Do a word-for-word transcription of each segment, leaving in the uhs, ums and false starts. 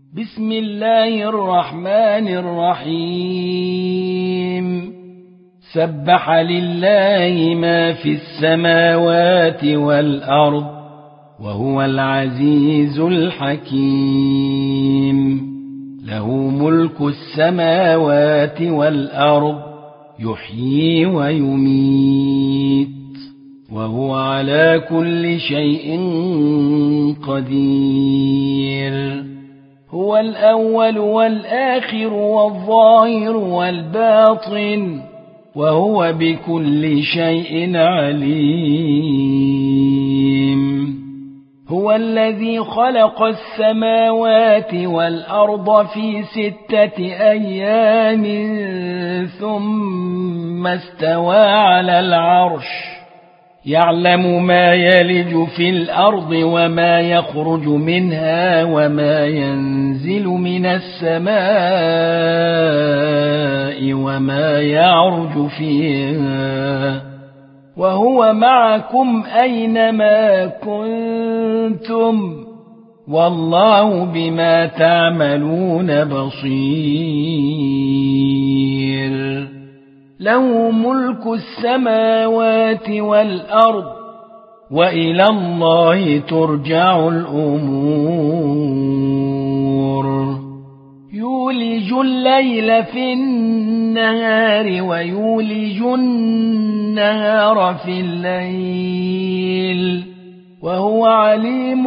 بسم الله الرحمن الرحيم سبح لله ما في السماوات والأرض وهو العزيز الحكيم له ملك السماوات والأرض يحيي ويميت وهو على كل شيء قدير هو الأول والآخر والظاهر والباطن وهو بكل شيء عليم هو الذي خلق السماوات والأرض في ستة أيام ثم استوى على العرش يعلم ما يلج في الأرض وما يخرج منها وما ينزل من السماء وما يعرج فيها وهو معكم أينما كنتم والله بما تعملون بصير له ملك السماوات والأرض وإلى الله ترجع الأمور يولج الليل في النهار ويولج النهار في الليل وهو عليم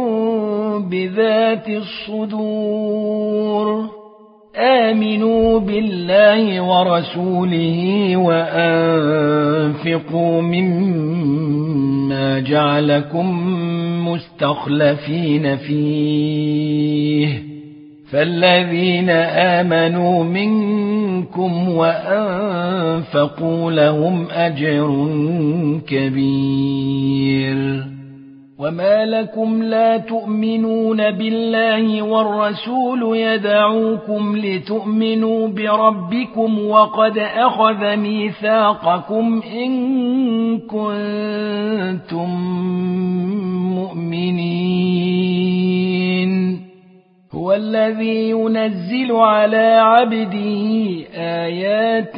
بذات الصدور آمنوا بالله ورسوله وأنفقوا مما جعلكم مستخلفين فيه فالذين آمنوا منكم وأنفقوا لهم أجر كبير وما لكم لا تؤمنون بالله والرسول يدعوكم لتؤمنوا بربكم وقد أخذ ميثاقكم إن كنتم مؤمنين هو الذي ينزل على عبده آيات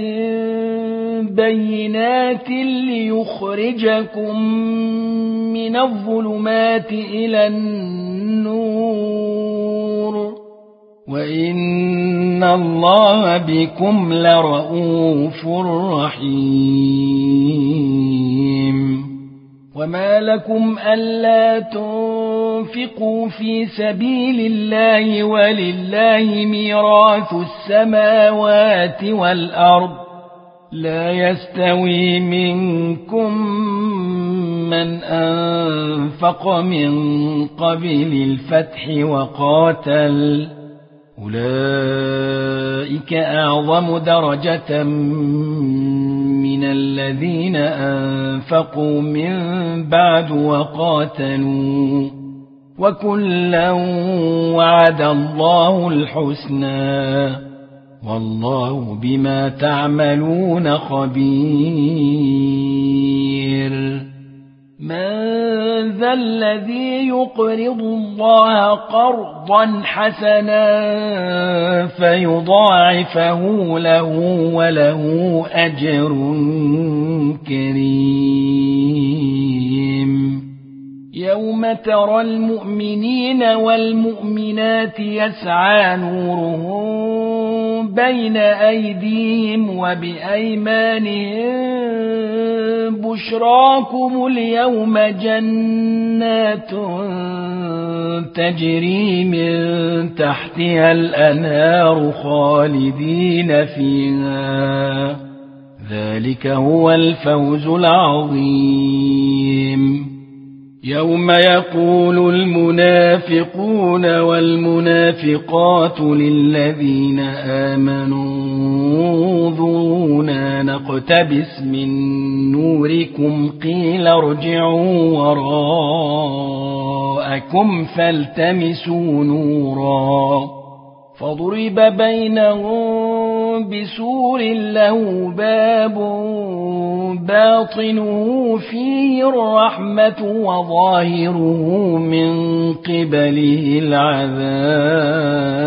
بينات ليخرجكم من الظلمات إلى النور وإن الله بكم لرؤوف رحيم وما لكم ألا تنفقوا في سبيل الله ولله ميراث السماوات والأرض لا يستوي منكم من أنفق من قبل الفتح وقاتل أولئك أعظم درجة من الذين أنفقوا من بعد وقاتلوا وكلا وعد الله الحسنى والله بما تعملون خبير من ذا الذي يقرض الله قرضا حسنا فيضاعفه له وله أجر كريم يوم ترى المؤمنين والمؤمنات يسعى نورهم بين أيديهم وبأيمانهم بشراكم اليوم جنات تجري من تحتها الأنهار خالدين فيها ذلك هو الفوز العظيم يوم يقول المنافقون والمنافقات للذين آمنوا انظرونا نقتبس من نوركم قيل ارجعوا وراءكم فالتمسوا نورا فضرب بينهم بسور له باب باطنه فيه الرحمة وظاهره من قبله العذاب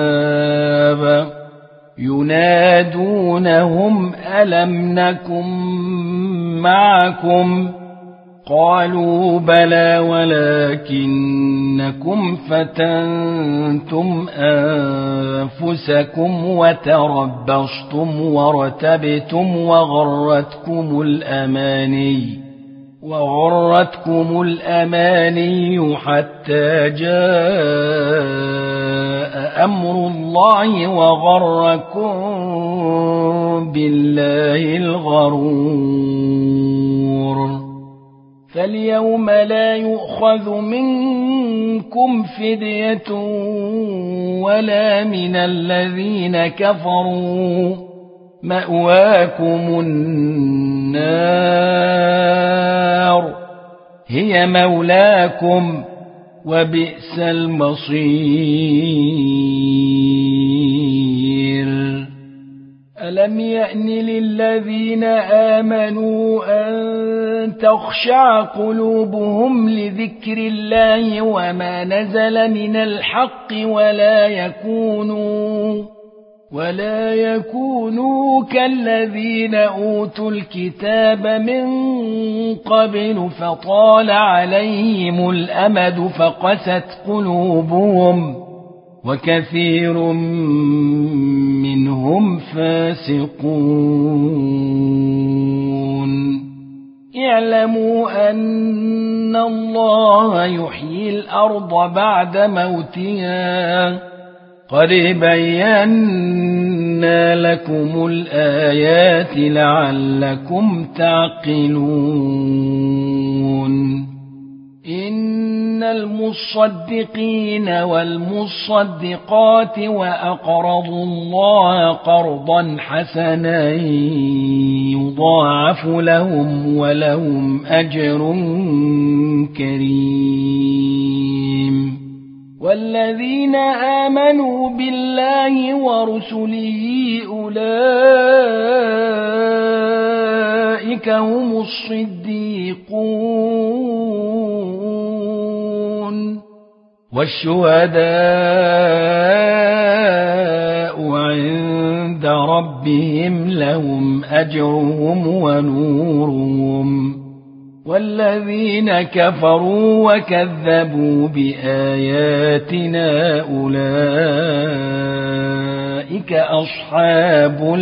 يسألونهم ألم نكن معكم قالوا بلى ولكنكم فتنتم أنفسكم وتربصتم وارتبتم وغرتكم الأماني وغرتكم الأماني حتى جاء أمر الله وغركم بالله الغرور فاليوم لا يؤخذ منكم فدية ولا من الذين كفروا مأواكم النار هي مولاكم وبئس المصير ألم يأن للذين آمنوا أن تخشع قلوبهم لذكر الله وما نزل من الحق ولا يكونوا ولا يكونوا كالذين أوتوا الكتاب من قبل فطال عليهم الأمد فقست قلوبهم وكثير منهم فاسقون اعلموا أن الله يحيي الأرض بعد موتها قد بينا لكم الآيات لعلكم تعقلون إن المصدقين والمصدقات وأقرضوا الله قرضا حسنا يضاعف لهم ولهم أجر كريم والذين آمنوا بالله ورسله أولئك هم الصديقون والشهداء عند ربهم لهم أجرهم ونورهم والذين كفروا وكذبوا بآياتنا أولئك أصحاب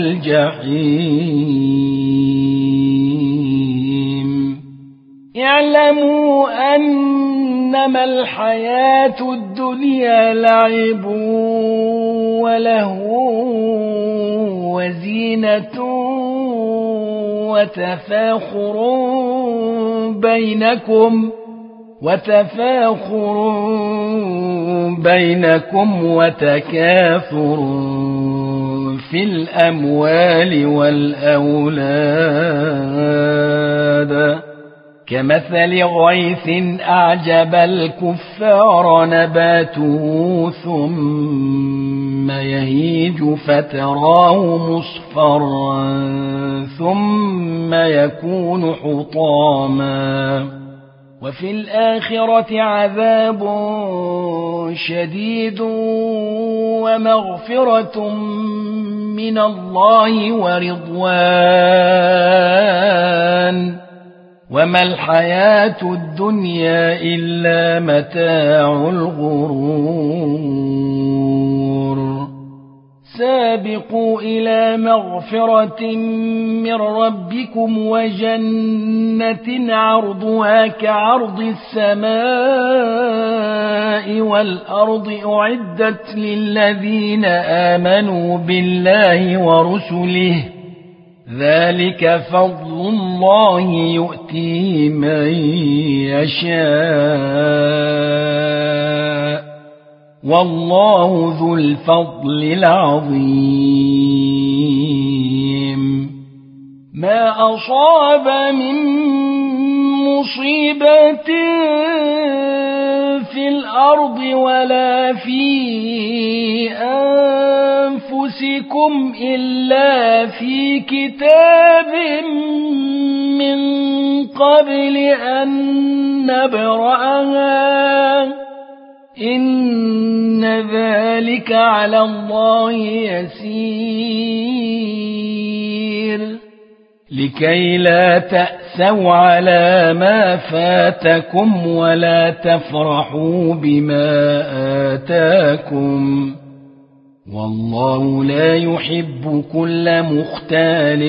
الجحيم اعلموا أنما الحياة الدنيا لعب ولهو وزينة وتفاخر بينكم وتفاخر بينكم وتكاثر في الأموال والأولاد كمثل غيث أعجب الكفار نباته ثم يهيج فتراه مصفرا ثم يكون حطاما وفي الآخرة عذاب شديد ومغفرة من الله ورضوان وما الحياة الدنيا إلا متاع الغرور سابقوا إلى مغفرة من ربكم وجنة عرضها كعرض السماء والأرض أعدت للذين آمنوا بالله ورسله ذلك فضل الله يؤتيه من يشاء والله ذو الفضل العظيم ما أصاب من مصيبة في الأرض ولا في أنفسكم إلا في كتاب من قبل أن نبرأها إن ذلك على الله يسير لكي لا تأسوا على ما فاتكم ولا تفرحوا بما آتاكم والله لا يحب كل مختال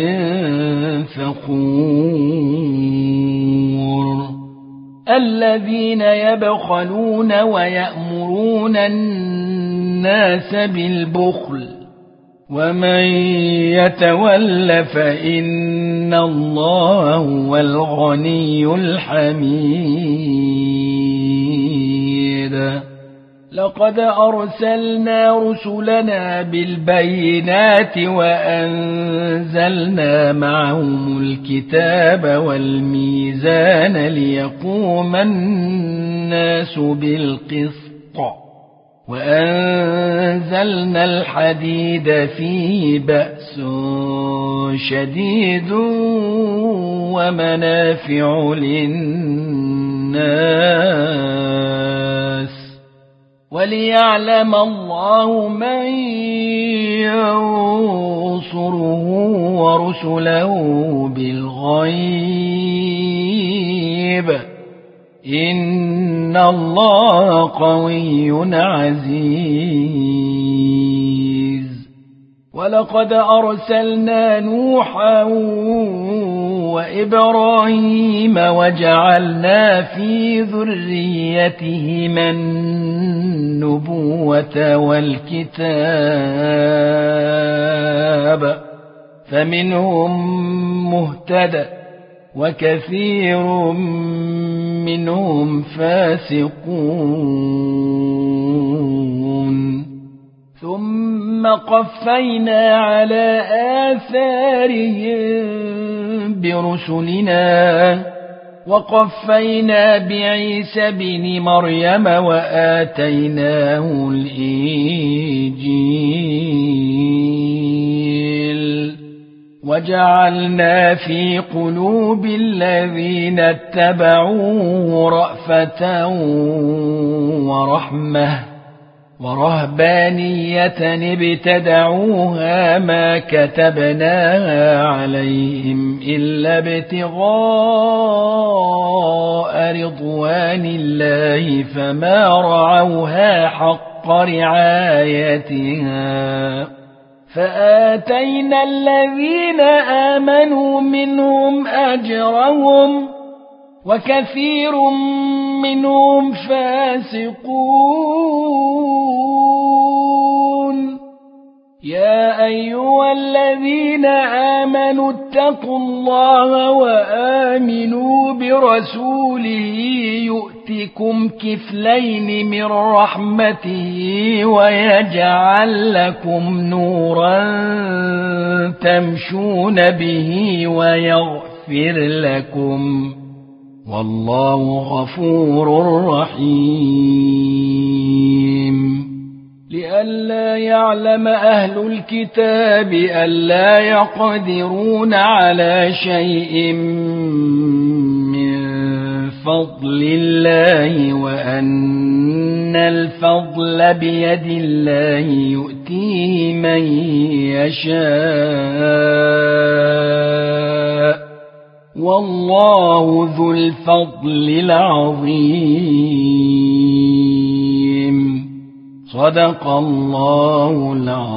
فخور الذين يبخلون ويأمرون الناس بالبخل ومن يتول فإن الله هو الغني الحميد لقد أرسلنا رسلنا بالبينات وأنزلنا معهم الكتاب والميزان ليقوم الناس بالقسط وأنزلنا الحديد فيه بأس شديد ومنافع للناس وليعلم الله من ينصره ورسله بالغيب إن الله قوي عزيز ولقد أرسلنا نوحا وإبراهيم وجعلنا في ذريتهما النبوة والكتاب فمنهم مهتدى وكثير منهم فاسقون ثم قفينا على آثارهم برسلنا وقفينا بعيسى بن مريم وآتيناه الإنجيل وجعلنا في قلوب الذين اتبعوه رأفة ورحمة ورهبانية ابتدعوها ما كتبناها عليهم إلا ابتغاء رضوان الله فما رعوها حق رعايتها فآتينا الذين آمنوا منهم أجرهم وكثير منهم فاسقون يا أيها الذين آمنوا اتقوا الله وآمنوا برسوله يؤتكم كفلين من رحمته ويجعل لكم نورا تمشون به ويغفر لكم والله غفور رحيم لئلا يعلم أهل الكتاب ألا يقدرون على شيء من فضل الله وأن الفضل بيد الله يؤتيه من يشاء والله ذو الفضل العظيم صدق الله العظيم.